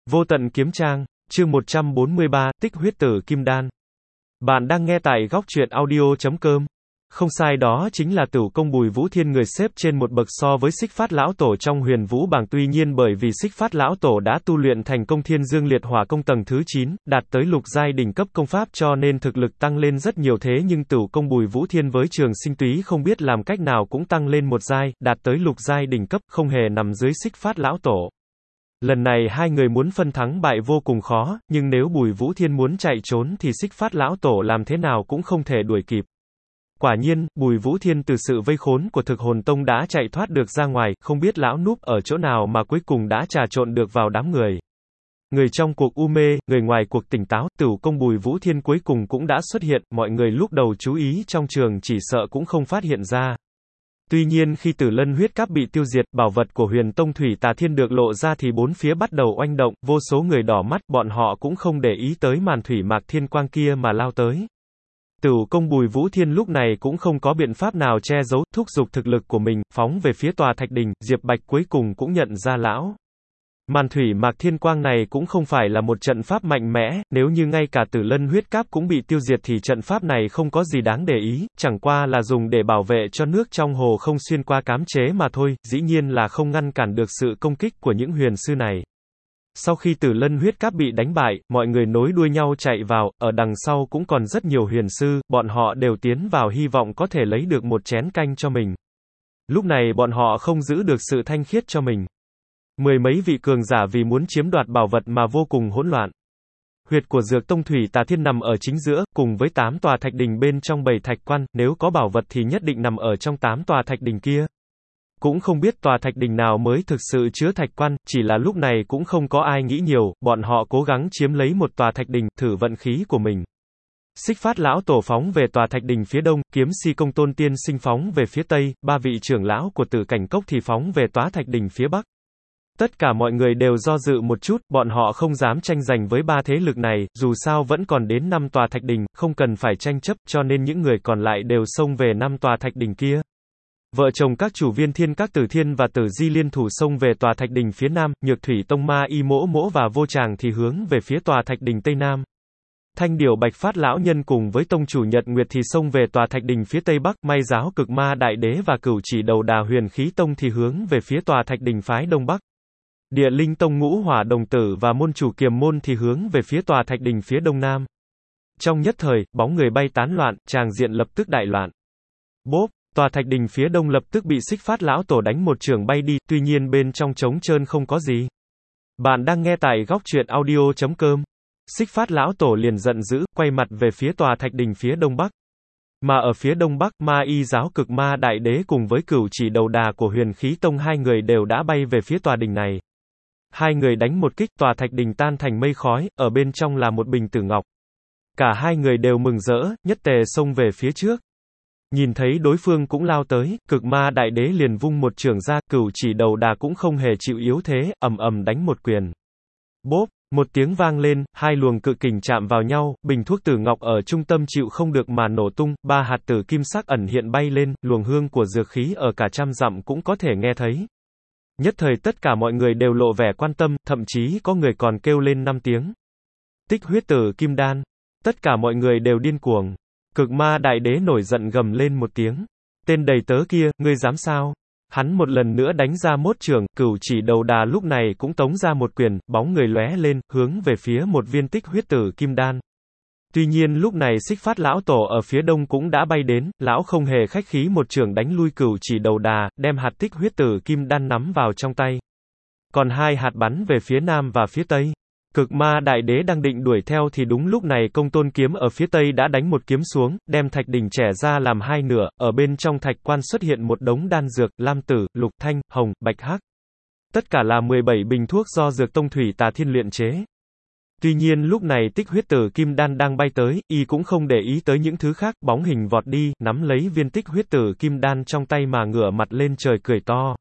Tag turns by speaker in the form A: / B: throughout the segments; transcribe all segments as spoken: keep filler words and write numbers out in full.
A: Vô tận kiếm trang, chương một trăm bốn mươi ba, tích huyết tử kim đan. Bạn đang nghe tại góc truyện audio chấm com. Không sai, đó chính là Tửu Công Bùi Vũ Thiên, người xếp trên một bậc so với Xích Phát lão tổ trong Huyền Vũ bảng. Tuy nhiên bởi vì Xích Phát lão tổ đã tu luyện thành công Thiên Dương Liệt Hỏa công tầng thứ chín, đạt tới lục giai đỉnh cấp công pháp, cho nên thực lực tăng lên rất nhiều. Thế nhưng Tửu Công Bùi Vũ Thiên với Trường Sinh Túy không biết làm cách nào cũng tăng lên một giai, đạt tới lục giai đỉnh cấp, không hề nằm dưới Xích Phát lão tổ. Lần này hai người muốn phân thắng bại vô cùng khó, nhưng nếu Bùi Vũ Thiên muốn chạy trốn thì Xích Phát lão tổ làm thế nào cũng không thể đuổi kịp. Quả nhiên, Bùi Vũ Thiên từ sự vây khốn của Thực Hồn Tông đã chạy thoát được ra ngoài, không biết lão núp ở chỗ nào mà cuối cùng đã trà trộn được vào đám người. Người trong cuộc u mê, người ngoài cuộc tỉnh táo, Tửu Công Bùi Vũ Thiên cuối cùng cũng đã xuất hiện, mọi người lúc đầu chú ý trong trường chỉ sợ cũng không phát hiện ra. Tuy nhiên khi Tử Lân huyết cáp bị tiêu diệt, bảo vật của Huyền Tông Thủy Tà Thiên được lộ ra thì bốn phía bắt đầu oanh động, vô số người đỏ mắt, bọn họ cũng không để ý tới màn thủy mạc thiên quang kia mà lao tới. Tửu Công Bùi Vũ Thiên lúc này cũng không có biện pháp nào che giấu, thúc giục thực lực của mình, phóng về phía tòa thạch đình. Diệp Bạch cuối cùng cũng nhận ra lão màn thủy mạc thiên quang này cũng không phải là một trận pháp mạnh mẽ, nếu như ngay cả Tử Lân huyết cáp cũng bị tiêu diệt thì trận pháp này không có gì đáng để ý, chẳng qua là dùng để bảo vệ cho nước trong hồ không xuyên qua cám chế mà thôi, dĩ nhiên là không ngăn cản được sự công kích của những huyền sư này. Sau khi Tử Lân huyết cáp bị đánh bại, mọi người nối đuôi nhau chạy vào, ở đằng sau cũng còn rất nhiều huyền sư, bọn họ đều tiến vào hy vọng có thể lấy được một chén canh cho mình. Lúc này bọn họ không giữ được sự thanh khiết cho mình. Mười mấy vị cường giả vì muốn chiếm đoạt bảo vật mà vô cùng hỗn loạn. Huyệt của Dược Tông Thủy Tà Thiên nằm ở chính giữa, cùng với tám tòa thạch đình bên trong bảy thạch quan, nếu có bảo vật thì nhất định nằm ở trong tám tòa thạch đình kia. Cũng không biết tòa thạch đình nào mới thực sự chứa thạch quan, chỉ là lúc này cũng không có ai nghĩ nhiều, bọn họ cố gắng chiếm lấy một tòa thạch đình, thử vận khí của mình. Xích Phát lão tổ phóng về tòa thạch đình phía đông, Kiếm Si Công Tôn tiên sinh phóng về phía tây, ba vị trưởng lão của Tử Cảnh Cốc thì phóng về tòa thạch đình phía bắc. Tất cả mọi người đều do dự một chút, bọn họ không dám tranh giành với ba thế lực này, dù sao vẫn còn đến năm tòa thạch đình, không cần phải tranh chấp, cho nên những người còn lại đều xông về năm tòa thạch đình kia. Vợ chồng các chủ Viên Thiên Các Tử Thiên và Tử Di liên thủ xông về tòa thạch đình phía nam, Nhược Thủy Tông Ma Y Mỗ Mỗ và Vô Tràng thì hướng về phía tòa thạch đình tây nam. Thanh Điểu Bạch Phát lão nhân cùng với tông chủ Nhật Nguyệt thì xông về tòa thạch đình phía tây bắc, May Giáo Cực Ma Đại Đế và Cửu Chỉ Đầu Đà Huyền Khí Tông thì hướng về phía tòa thạch đình phái đông bắc. Địa Linh Tông Ngũ Hỏa Đồng Tử và môn chủ Kiềm Môn thì hướng về phía tòa thạch đình phía đông nam. Trong nhất thời, bóng người bay tán loạn, tràng diện lập tức đại loạn. Bốp, tòa thạch đình phía đông lập tức bị Xích Phát lão tổ đánh một chưởng bay đi, tuy nhiên bên trong trống trơn không có gì. Bạn đang nghe tại góc truyện audio chấm com. Xích Phát lão tổ liền giận dữ, quay mặt về phía tòa thạch đình phía đông bắc. Mà ở phía đông bắc, Ma Y Giáo Cực Ma Đại Đế cùng với Cửu Chỉ Đầu Đà của Huyền Khí Tông hai người đều đã bay về phía tòa đình này. Hai người đánh một kích, tòa thạch đình tan thành mây khói, ở bên trong là một bình tử ngọc. Cả hai người đều mừng rỡ, nhất tề xông về phía trước. Nhìn thấy đối phương cũng lao tới, Cực Ma Đại Đế liền vung một chưởng ra, Cửu Chỉ Đầu Đà cũng không hề chịu yếu thế, ầm ầm đánh một quyền. Bốp, một tiếng vang lên, hai luồng cự kình chạm vào nhau, bình thuốc tử ngọc ở trung tâm chịu không được mà nổ tung, ba hạt tử kim sắc ẩn hiện bay lên, luồng hương của dược khí ở cả trăm dặm cũng có thể nghe thấy. Nhất thời tất cả mọi người đều lộ vẻ quan tâm, thậm chí có người còn kêu lên năm tiếng. Tích huyết tử kim đan. Tất cả mọi người đều điên cuồng. Cực Ma Đại Đế nổi giận gầm lên một tiếng. Tên đầy tớ kia, ngươi dám sao? Hắn một lần nữa đánh ra mốt chưởng, Cửu Chỉ Đầu Đà lúc này cũng tống ra một quyền, bóng người lóe lên, hướng về phía một viên tích huyết tử kim đan. Tuy nhiên lúc này Xích Phát lão tổ ở phía đông cũng đã bay đến, lão không hề khách khí một chưởng đánh lui Cửu Chỉ Đầu Đà, đem hạt tích huyết tử kim đan nắm vào trong tay. Còn hai hạt bắn về phía nam và phía tây. Cực Ma Đại Đế đang định đuổi theo thì đúng lúc này Công Tôn Kiếm ở phía tây đã đánh một kiếm xuống, đem thạch đỉnh chẻ ra làm hai nửa, ở bên trong thạch quan xuất hiện một đống đan dược, lam tử, lục thanh, hồng, bạch hắc. Tất cả là mười bảy bình thuốc do Dược Tông Thủy Tà Thiên luyện chế. Tuy nhiên lúc này tích huyết tử kim đan đang bay tới, y cũng không để ý tới những thứ khác, bóng hình vọt đi, nắm lấy viên tích huyết tử kim đan trong tay mà ngửa mặt lên trời cười to.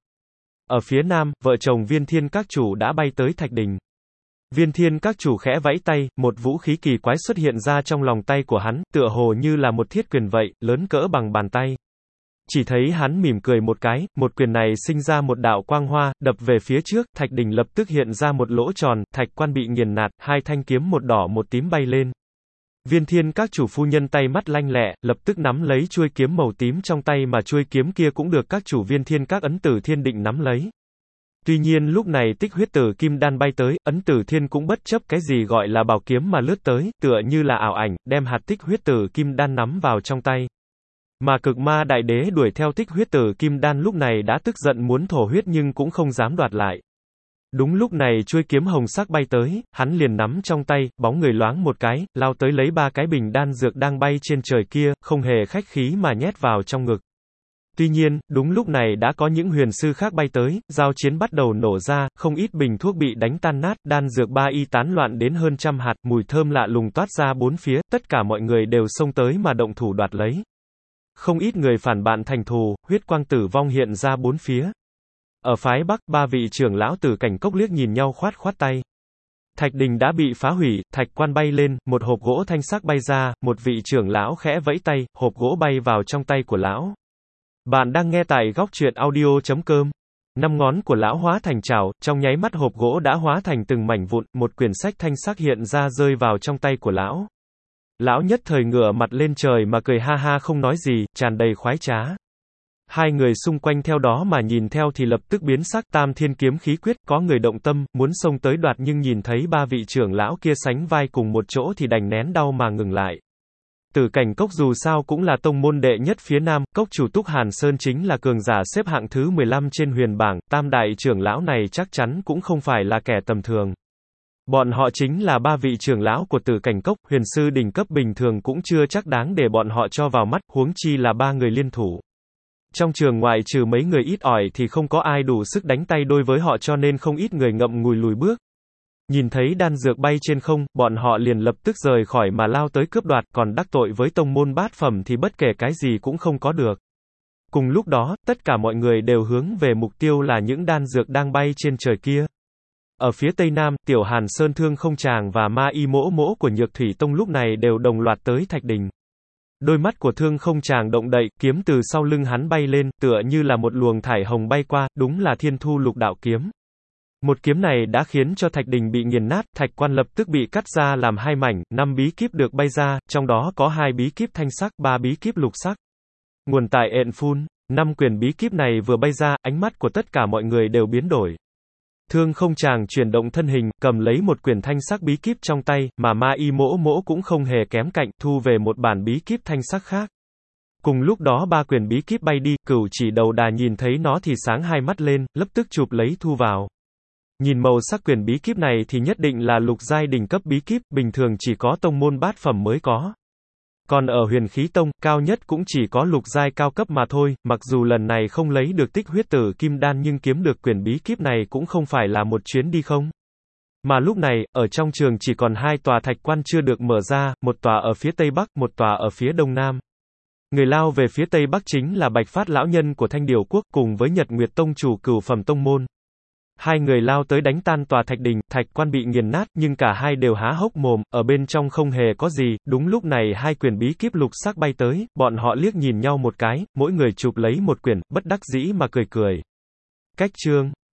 A: Ở phía nam, vợ chồng Viên Thiên Các chủ đã bay tới thạch đình. Viên Thiên Các chủ khẽ vẫy tay, một vũ khí kỳ quái xuất hiện ra trong lòng tay của hắn, tựa hồ như là một thiết quyền vậy, lớn cỡ bằng bàn tay. Chỉ thấy hắn mỉm cười một cái, một quyền này sinh ra một đạo quang hoa, đập về phía trước, thạch đỉnh lập tức hiện ra một lỗ tròn, thạch quan bị nghiền nát, hai thanh kiếm một đỏ một tím bay lên. Viên Thiên các chủ phu nhân tay mắt lanh lẹ, lập tức nắm lấy chuôi kiếm màu tím trong tay mà chuôi kiếm kia cũng được các chủ Viên Thiên các ấn tử thiên định nắm lấy. Tuy nhiên lúc này tích huyết tử kim đan bay tới, ấn tử thiên cũng bất chấp cái gì gọi là bảo kiếm mà lướt tới, tựa như là ảo ảnh, đem hạt tích huyết tử kim đan nắm vào trong tay. Mà cực ma đại đế đuổi theo tích huyết tử kim đan lúc này đã tức giận muốn thổ huyết nhưng cũng không dám đoạt lại. Đúng lúc này chuôi kiếm hồng sắc bay tới, hắn liền nắm trong tay, bóng người loáng một cái, lao tới lấy ba cái bình đan dược đang bay trên trời kia, không hề khách khí mà nhét vào trong ngực. Tuy nhiên, đúng lúc này đã có những huyền sư khác bay tới, giao chiến bắt đầu nổ ra, không ít bình thuốc bị đánh tan nát, đan dược ba y tán loạn đến hơn trăm hạt, mùi thơm lạ lùng toát ra bốn phía, tất cả mọi người đều xông tới mà động thủ đoạt lấy. Không ít người phản bạn thành thù, huyết quang tử vong hiện ra bốn phía. Ở phái Bắc, ba vị trưởng lão Tử Cảnh Cốc liếc nhìn nhau khoát khoát tay. Thạch đình đã bị phá hủy, thạch quan bay lên, một hộp gỗ thanh sắc bay ra, một vị trưởng lão khẽ vẫy tay, hộp gỗ bay vào trong tay của lão. Bạn đang nghe tại góc truyện audio chấm com. Năm ngón của lão hóa thành chảo, trong nháy mắt hộp gỗ đã hóa thành từng mảnh vụn, một quyển sách thanh sắc hiện ra rơi vào trong tay của lão. Lão nhất thời ngửa mặt lên trời mà cười ha ha không nói gì, tràn đầy khoái trá. Hai người xung quanh theo đó mà nhìn theo thì lập tức biến sắc, tam thiên kiếm khí quyết, có người động tâm, muốn xông tới đoạt nhưng nhìn thấy ba vị trưởng lão kia sánh vai cùng một chỗ thì đành nén đau mà ngừng lại. Tử Cảnh Cốc dù sao cũng là tông môn đệ nhất phía Nam, cốc chủ Túc Hàn Sơn chính là cường giả xếp hạng thứ mười lăm trên huyền bảng, tam đại trưởng lão này chắc chắn cũng không phải là kẻ tầm thường. Bọn họ chính là ba vị trưởng lão của Tử Cảnh Cốc, huyền sư đỉnh cấp bình thường cũng chưa chắc đáng để bọn họ cho vào mắt, huống chi là ba người liên thủ. Trong trường ngoại trừ mấy người ít ỏi thì không có ai đủ sức đánh tay đôi với họ cho nên không ít người ngậm ngùi lùi bước. Nhìn thấy đan dược bay trên không, bọn họ liền lập tức rời khỏi mà lao tới cướp đoạt, còn đắc tội với tông môn bát phẩm thì bất kể cái gì cũng không có được. Cùng lúc đó, tất cả mọi người đều hướng về mục tiêu là những đan dược đang bay trên trời kia. Ở phía tây nam, Tiểu Hàn Sơn Thương Không Tràng và Ma Y Mỗ Mỗ của Nhược Thủy Tông lúc này đều đồng loạt tới thạch đình. Đôi mắt của Thương Không Tràng động đậy, kiếm từ sau lưng hắn bay lên, tựa như là một luồng thải hồng bay qua, đúng là Thiên Thu Lục Đạo Kiếm. Một kiếm này đã khiến cho thạch đình bị nghiền nát, thạch quan lập tức bị cắt ra làm hai mảnh, năm bí kíp được bay ra, trong đó có hai bí kíp thanh sắc, ba bí kíp lục sắc. Nguồn tại ện phun, năm quyển bí kíp này vừa bay ra, ánh mắt của tất cả mọi người đều biến đổi. Thương Không Tràng chuyển động thân hình, cầm lấy một quyển thanh sắc bí kíp trong tay, mà Ma Y Mỗ Mỗ cũng không hề kém cạnh, thu về một bản bí kíp thanh sắc khác. Cùng lúc đó ba quyển bí kíp bay đi, Cửu Chỉ Đầu Đà nhìn thấy nó thì sáng hai mắt lên, lập tức chụp lấy thu vào. Nhìn màu sắc quyển bí kíp này thì nhất định là lục giai đỉnh cấp bí kíp, bình thường chỉ có tông môn bát phẩm mới có. Còn ở Huyền Khí Tông, cao nhất cũng chỉ có lục giai cao cấp mà thôi, mặc dù lần này không lấy được tích huyết tử kim đan nhưng kiếm được quyển bí kíp này cũng không phải là một chuyến đi không. Mà lúc này, ở trong trường chỉ còn hai tòa thạch quan chưa được mở ra, một tòa ở phía tây bắc, một tòa ở phía đông nam. Người lao về phía tây bắc chính là Bạch Phát lão nhân của Thanh Điểu Quốc cùng với Nhật Nguyệt Tông chủ cửu phẩm tông môn. Hai người lao tới đánh tan tòa thạch đình, thạch quan bị nghiền nát, nhưng cả hai đều há hốc mồm, ở bên trong không hề có gì. Đúng lúc này hai quyển bí kíp lục sắc bay tới, bọn họ liếc nhìn nhau một cái, mỗi người chụp lấy một quyển, bất đắc dĩ mà cười cười. Cách chương